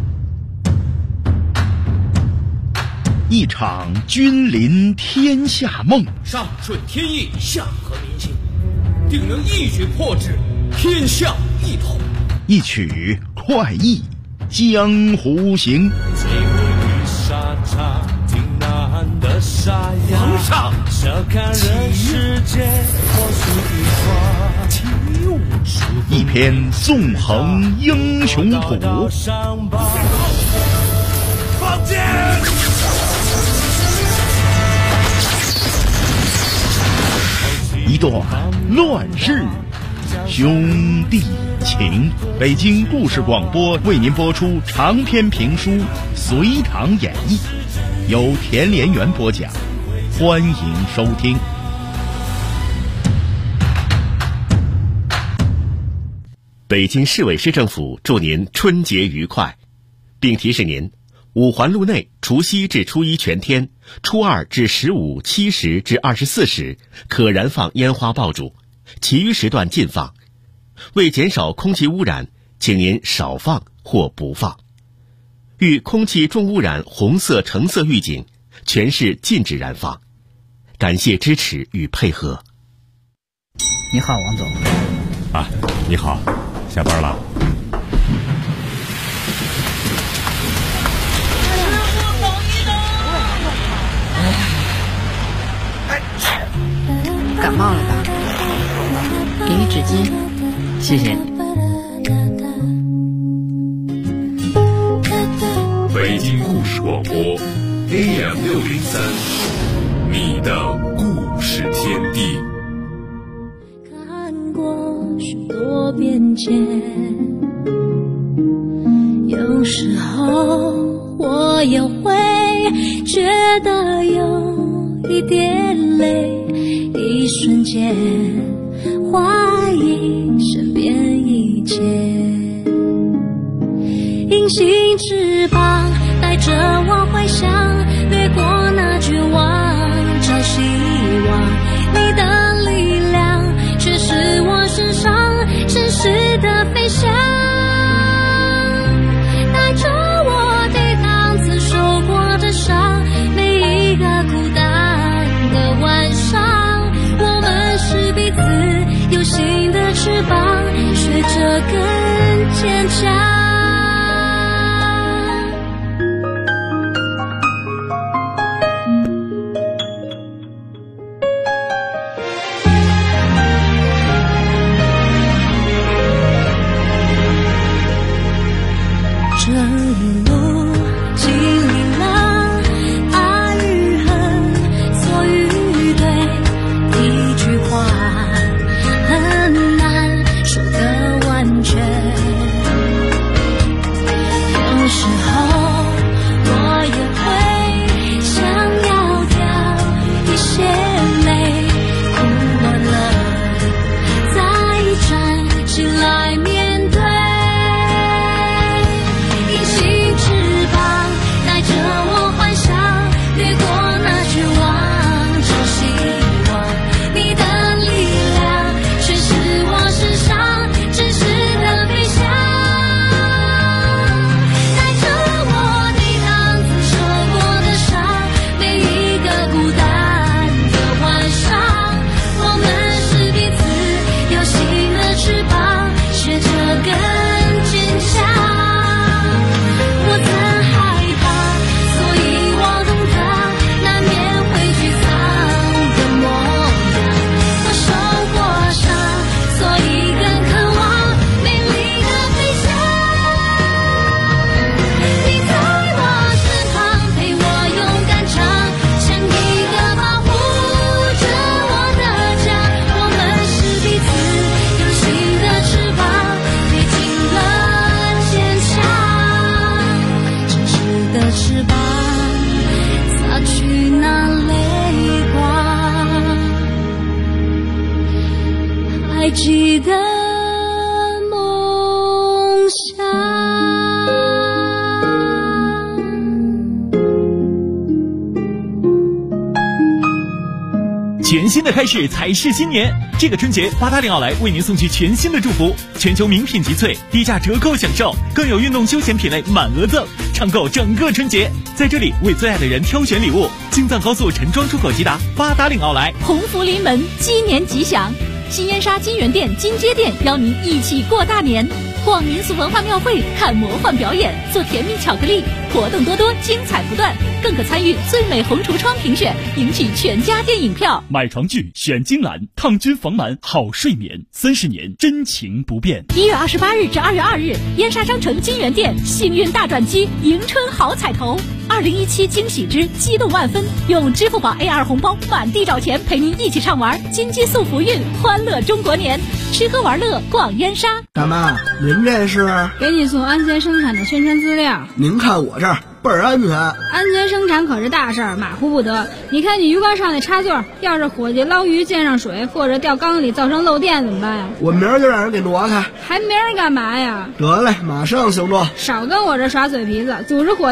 一场君临天下梦， 上顺天意，下合民心，定能一举破之，天下一统。 一曲快意江湖行。 的沙哑，皇上，小看人世间，或许一花，起舞，数一篇纵横英雄谱， 放箭！ 一段乱世兄弟情。北京故事广播为您播出长篇评书《隋唐演义》，由田连元播讲，欢迎收听。 北京市委市政府祝您春节愉快，并提示您，五环路内除夕至初一全天，初二至15、7时至24时可燃放烟花爆竹，其余时段禁放。为减少空气污染，请您少放或不放。遇空气重污染红色、橙色预警，全市禁止燃放。感谢支持与配合。 你好，王总。 啊，你好，下班了。 感冒了吧？给你纸巾，谢谢你。 北京故事广播 AM603，你的故事天地。 看过许多变迁，有时候我也会觉得有一点累，一瞬间怀疑身边一切。隐形翅膀带着我回想，掠过那绝望，找希望。你的力量却是我身上真实的飞翔，带着我抵挡曾受过的伤，每一个孤单的晚上，我们是彼此有新的翅膀，学着更坚强。这一路经历了爱与恨，错与对，一句话很难说得完全。有时候我也会想要掉一些泪，哭完了再站起来面对。记得梦想。 全新的开始才是新年，这个春节880奥莱为您送去全新的祝福，全球名品集萃，低价折扣享受，更有运动休闲品类满额赠，畅购整个春节。在这里为最爱的人挑选礼物，京藏高速陈庄出口吉达880奥莱， 鸿福临门，鸡年吉祥。新燕莎金源店、金街店邀您一起过大年。 逛民俗文化庙会，看魔幻表演，做甜蜜巧克力，活动多多，精彩不断，更可参与最美红橱窗评选，赢取全家电影票。 买床具选金兰，抗菌防螨好睡眠，30年真情不变。 1月28日至2月2日，燕莎商城金源店幸运大转机，迎春好彩头，2017惊喜之激动万分，用支付宝 A2 红包满地找钱，陪您一起畅玩金鸡速福运，欢乐中国年，吃喝玩乐逛燕莎。 大妈，您这是？ 给你送安全生产的宣传资料。 您看我这儿倍儿安全。 安全生产可是大事儿，马虎不得。你看你鱼缸上那插座，要是伙计捞鱼溅上水，或者掉缸里造成漏电怎么办呀？ 我明儿就让人给挪开。 还明儿干嘛呀？ 得嘞，马上行动。 少跟我这耍嘴皮子，组织伙